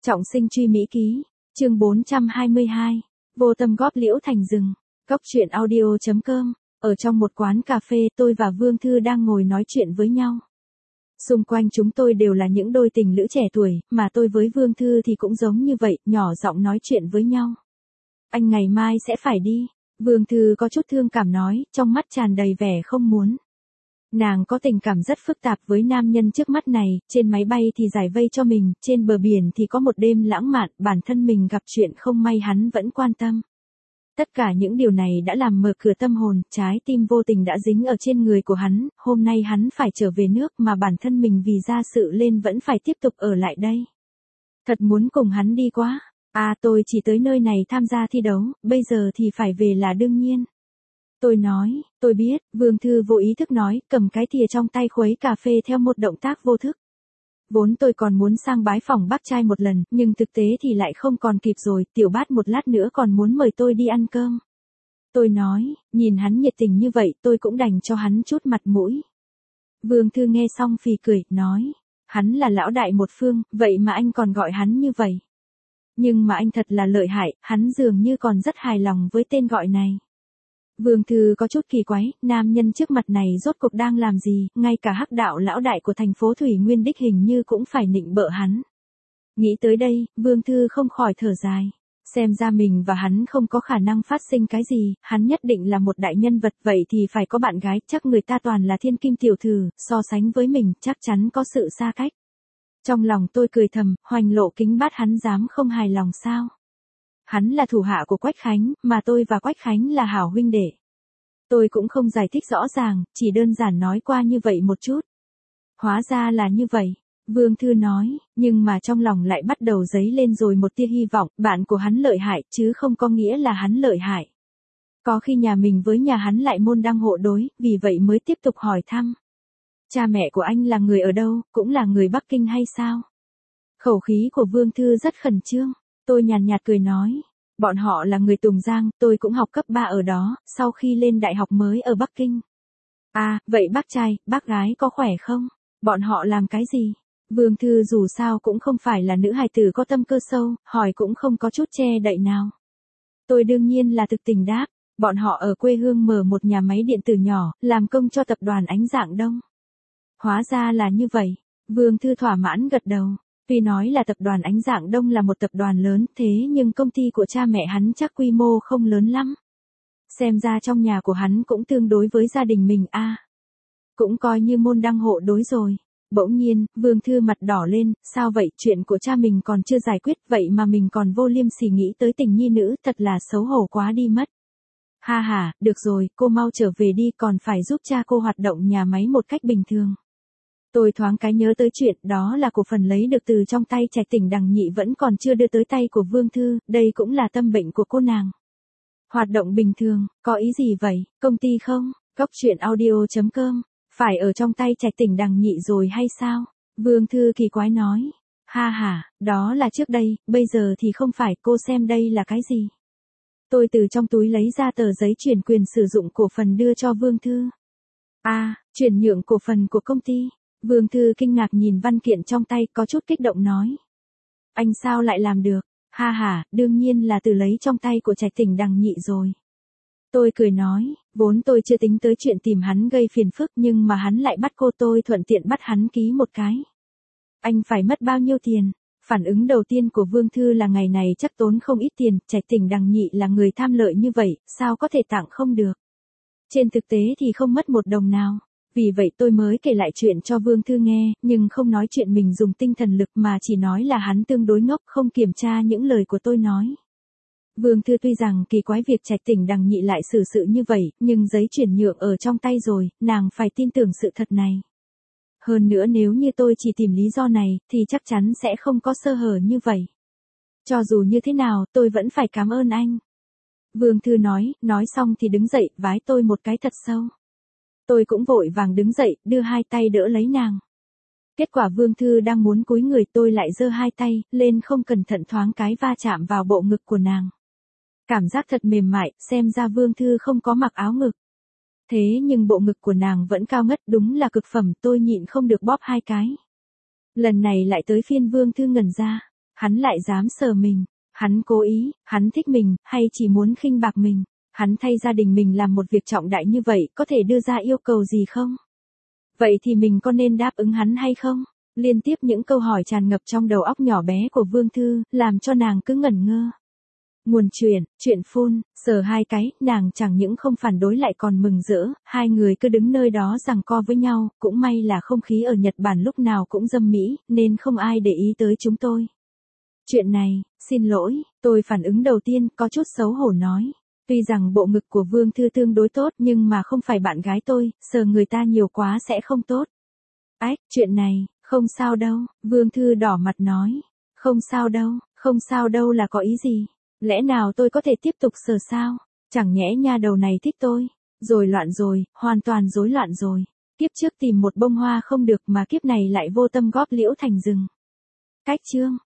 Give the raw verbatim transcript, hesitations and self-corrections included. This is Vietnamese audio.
Trọng sinh truy Mỹ ký, chương bốn trăm hai mươi hai, vô tâm góp liễu thành rừng, góc truyện audio.com, ở trong một quán cà phê tôi và Vương Thư đang ngồi nói chuyện với nhau. Xung quanh chúng tôi đều là những đôi tình lữ trẻ tuổi, mà tôi với Vương Thư thì cũng giống như vậy, nhỏ giọng nói chuyện với nhau. Anh ngày mai sẽ phải đi, Vương Thư có chút thương cảm nói, trong mắt tràn đầy vẻ không muốn. Nàng có tình cảm rất phức tạp với nam nhân trước mắt này, trên máy bay thì giải vây cho mình, trên bờ biển thì có một đêm lãng mạn, bản thân mình gặp chuyện không may hắn vẫn quan tâm. Tất cả những điều này đã làm mở cửa tâm hồn, trái tim vô tình đã dính ở trên người của hắn, hôm nay hắn phải trở về nước mà bản thân mình vì ra sự lên vẫn phải tiếp tục ở lại đây. Thật muốn cùng hắn đi quá, à tôi chỉ tới nơi này tham gia thi đấu, bây giờ thì phải về là đương nhiên. Tôi nói, tôi biết, Vương Thư vô ý thức nói, cầm cái thìa trong tay khuấy cà phê theo một động tác vô thức. Vốn tôi còn muốn sang bái phỏng bác trai một lần, nhưng thực tế thì lại không còn kịp rồi, tiểu bát một lát nữa còn muốn mời tôi đi ăn cơm. Tôi nói, nhìn hắn nhiệt tình như vậy tôi cũng đành cho hắn chút mặt mũi. Vương Thư nghe xong phì cười, nói, hắn là lão đại một phương, vậy mà anh còn gọi hắn như vậy. Nhưng mà anh thật là lợi hại, hắn dường như còn rất hài lòng với tên gọi này. Vương Thư có chút kỳ quái, nam nhân trước mặt này rốt cuộc đang làm gì, ngay cả hắc đạo lão đại của thành phố Thủy Nguyên đích hình như cũng phải nịnh bợ hắn. Nghĩ tới đây, Vương Thư không khỏi thở dài. Xem ra mình và hắn không có khả năng phát sinh cái gì, hắn nhất định là một đại nhân vật, vậy thì phải có bạn gái, chắc người ta toàn là thiên kim tiểu thư, so sánh với mình, chắc chắn có sự xa cách. Trong lòng tôi cười thầm, Hoành Lộ Kính Bát hắn dám không hài lòng sao? Hắn là thủ hạ của Quách Khánh, mà tôi và Quách Khánh là hảo huynh đệ. Tôi cũng không giải thích rõ ràng, chỉ đơn giản nói qua như vậy một chút. Hóa ra là như vậy, Vương Thư nói, nhưng mà trong lòng lại bắt đầu dấy lên rồi một tia hy vọng, bạn của hắn lợi hại, chứ không có nghĩa là hắn lợi hại. Có khi nhà mình với nhà hắn lại môn đăng hộ đối, vì vậy mới tiếp tục hỏi thăm. Cha mẹ của anh là người ở đâu, cũng là người Bắc Kinh hay sao? Khẩu khí của Vương Thư rất khẩn trương. Tôi nhàn nhạt cười nói, bọn họ là người Tùng Giang, tôi cũng học cấp ba ở đó, sau khi lên đại học mới ở Bắc Kinh. À, vậy bác trai, bác gái có khỏe không? Bọn họ làm cái gì? Vương Thư dù sao cũng không phải là nữ hài tử có tâm cơ sâu, hỏi cũng không có chút che đậy nào. Tôi đương nhiên là thực tình đáp, bọn họ ở quê hương mở một nhà máy điện tử nhỏ, làm công cho tập đoàn Ánh Dạng Đông. Hóa ra là như vậy, Vương Thư thỏa mãn gật đầu. Tuy nói là tập đoàn Ánh Dạng Đông là một tập đoàn lớn, thế nhưng công ty của cha mẹ hắn chắc quy mô không lớn lắm. Xem ra trong nhà của hắn cũng tương đối với gia đình mình a. À, cũng coi như môn đăng hộ đối rồi. Bỗng nhiên, Vương Thư mặt đỏ lên, sao vậy, chuyện của cha mình còn chưa giải quyết, vậy mà mình còn vô liêm sỉ nghĩ tới tình nhi nữ, thật là xấu hổ quá đi mất. Ha ha, được rồi, cô mau trở về đi, còn phải giúp cha cô hoạt động nhà máy một cách bình thường. Tôi thoáng cái nhớ tới chuyện đó là cổ phần lấy được từ trong tay Trạch Tỉnh Đằng Nhị vẫn còn chưa đưa tới tay của Vương Thư, đây cũng là tâm bệnh của cô nàng. Hoạt động bình thường, có ý gì vậy, công ty không, góc truyện audio.com, phải ở trong tay Trạch Tỉnh Đằng Nhị rồi hay sao? Vương Thư kỳ quái nói, ha ha, đó là trước đây, bây giờ thì không phải, cô xem đây là cái gì? Tôi từ trong túi lấy ra tờ giấy chuyển quyền sử dụng cổ phần đưa cho Vương Thư. À, chuyển nhượng cổ phần của công ty. Vương Thư kinh ngạc nhìn văn kiện trong tay, có chút kích động nói. Anh sao lại làm được? Ha ha, đương nhiên là từ lấy trong tay của Trạch Tỉnh Đằng Nhị rồi. Tôi cười nói, vốn tôi chưa tính tới chuyện tìm hắn gây phiền phức, nhưng mà hắn lại bắt cô, tôi thuận tiện bắt hắn ký một cái. Anh phải mất bao nhiêu tiền? Phản ứng đầu tiên của Vương Thư là ngày này chắc tốn không ít tiền, Trạch Tỉnh Đằng Nhị là người tham lợi như vậy, sao có thể tặng không được? Trên thực tế thì không mất một đồng nào. Vì vậy tôi mới kể lại chuyện cho Vương Thư nghe, nhưng không nói chuyện mình dùng tinh thần lực mà chỉ nói là hắn tương đối ngốc, không kiểm tra những lời của tôi nói. Vương Thư tuy rằng kỳ quái việc Trạch Tỉnh Đằng Nhị lại xử sự như vậy, nhưng giấy chuyển nhượng ở trong tay rồi, nàng phải tin tưởng sự thật này. Hơn nữa nếu như tôi chỉ tìm lý do này, thì chắc chắn sẽ không có sơ hở như vậy. Cho dù như thế nào, tôi vẫn phải cảm ơn anh. Vương Thư nói, nói xong thì đứng dậy, vái tôi một cái thật sâu. Tôi cũng vội vàng đứng dậy, đưa hai tay đỡ lấy nàng. Kết quả Vương Thư đang muốn cúi người, tôi lại giơ hai tay lên, không cẩn thận thoáng cái va chạm vào bộ ngực của nàng. Cảm giác thật mềm mại, xem ra Vương Thư không có mặc áo ngực. Thế nhưng bộ ngực của nàng vẫn cao ngất, đúng là cực phẩm, tôi nhịn không được bóp hai cái. Lần này lại tới phiên Vương Thư ngẩn ra. Hắn lại dám sờ mình, hắn cố ý, hắn thích mình, hay chỉ muốn khinh bạc mình? Hắn thay gia đình mình làm một việc trọng đại như vậy, có thể đưa ra yêu cầu gì không? Vậy thì mình có nên đáp ứng hắn hay không? Liên tiếp những câu hỏi tràn ngập trong đầu óc nhỏ bé của Vương Thư, làm cho nàng cứ ngẩn ngơ. Nguồn chuyện, chuyện phun, sờ hai cái, nàng chẳng những không phản đối lại còn mừng rỡ, hai người cứ đứng nơi đó giằng co với nhau, cũng may là không khí ở Nhật Bản lúc nào cũng dâm mỹ, nên không ai để ý tới chúng tôi. Chuyện này, xin lỗi, tôi phản ứng đầu tiên, có chút xấu hổ nói. Tuy rằng bộ ngực của Vương Thư tương đối tốt nhưng mà không phải bạn gái tôi, sờ người ta nhiều quá sẽ không tốt. Ách, chuyện này, không sao đâu, Vương Thư đỏ mặt nói. Không sao đâu, không sao đâu là có ý gì? Lẽ nào tôi có thể tiếp tục sờ sao? Chẳng nhẽ nha đầu này thích tôi. Rồi loạn rồi, hoàn toàn rối loạn rồi. Kiếp trước tìm một bông hoa không được mà kiếp này lại vô tâm góp liễu thành rừng. Cách chương.